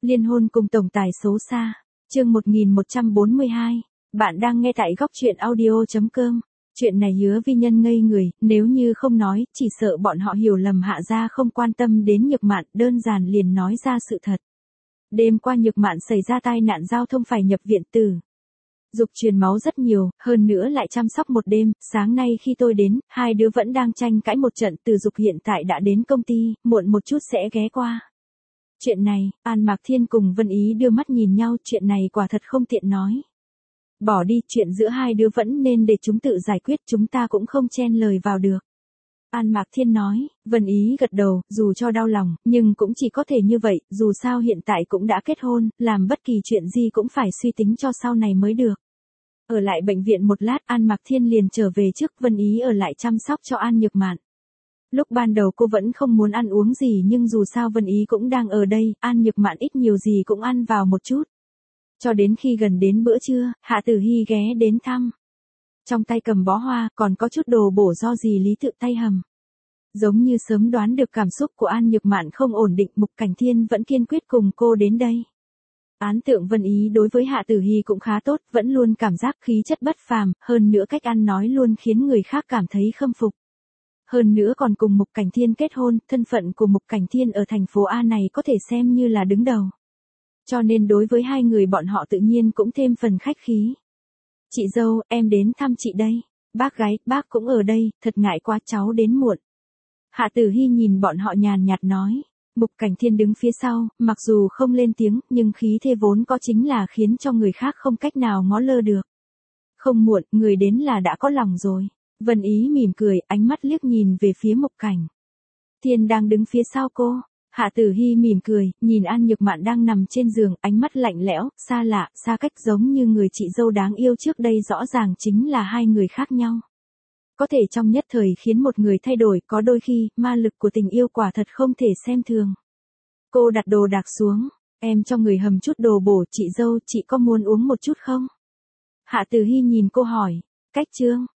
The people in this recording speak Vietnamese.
Liên hôn cùng tổng tài xấu xa. Chương 1142. Bạn đang nghe tại góc truyện audio.com. Chuyện này Hứa Vi Nhân ngây người, nếu như không nói, chỉ sợ bọn họ hiểu lầm Hạ gia không quan tâm đến Nhược Mạn, đơn giản liền nói ra sự thật. Đêm qua Nhược Mạn xảy ra tai nạn giao thông phải nhập viện tử. Dục truyền máu rất nhiều, hơn nữa lại chăm sóc một đêm, sáng nay khi tôi đến, hai đứa vẫn đang tranh cãi một trận. Từ Dục hiện tại đã đến công ty, muộn một chút sẽ ghé qua. Chuyện này, An Mạc Thiên cùng Vân Ý đưa mắt nhìn nhau, chuyện này quả thật không tiện nói. Bỏ đi, chuyện giữa hai đứa vẫn nên để chúng tự giải quyết, chúng ta cũng không chen lời vào được. An Mạc Thiên nói. Vân Ý gật đầu, dù cho đau lòng, nhưng cũng chỉ có thể như vậy, dù sao hiện tại cũng đã kết hôn, làm bất kỳ chuyện gì cũng phải suy tính cho sau này mới được. Ở lại bệnh viện một lát, An Mạc Thiên liền trở về trước, Vân Ý ở lại chăm sóc cho An Nhược Mạn. Lúc ban đầu cô vẫn không muốn ăn uống gì nhưng dù sao Vân Ý cũng đang ở đây, An Nhược Mạn ít nhiều gì cũng ăn vào một chút. Cho đến khi gần đến bữa trưa, Hạ Tử Hy ghé đến thăm. Trong tay cầm bó hoa, còn có chút đồ bổ do dì Lý tự tay hầm. Giống như sớm đoán được cảm xúc của An Nhược Mạn không ổn định, Mục Cảnh Thiên vẫn kiên quyết cùng cô đến đây. Ấn tượng Vân Ý đối với Hạ Tử Hy cũng khá tốt, vẫn luôn cảm giác khí chất bất phàm, hơn nữa cách ăn nói luôn khiến người khác cảm thấy khâm phục. Hơn nữa còn cùng Mục Cảnh Thiên kết hôn, thân phận của Mục Cảnh Thiên ở thành phố A này có thể xem như là đứng đầu. Cho nên đối với hai người bọn họ tự nhiên cũng thêm phần khách khí. Chị dâu, em đến thăm chị đây. Bác gái, bác cũng ở đây, thật ngại quá cháu đến muộn. Hạ Tử Hy nhìn bọn họ nhàn nhạt nói. Mục Cảnh Thiên đứng phía sau, mặc dù không lên tiếng, nhưng khí thế vốn có chính là khiến cho người khác không cách nào ngó lơ được. Không muộn, người đến là đã có lòng rồi. Vân Ý mỉm cười, ánh mắt liếc nhìn về phía Mục Cảnh Thiên đang đứng phía sau cô. Hạ Tử Hy mỉm cười, nhìn An Nhược Mạn đang nằm trên giường, ánh mắt lạnh lẽo, xa lạ, xa cách giống như người chị dâu đáng yêu trước đây rõ ràng chính là hai người khác nhau. Có thể trong nhất thời khiến một người thay đổi, có đôi khi, ma lực của tình yêu quả thật không thể xem thường. Cô đặt đồ đạc xuống, em cho người hầm chút đồ bổ, chị dâu, chị có muốn uống một chút không? Hạ Tử Hy nhìn cô hỏi, cách trương,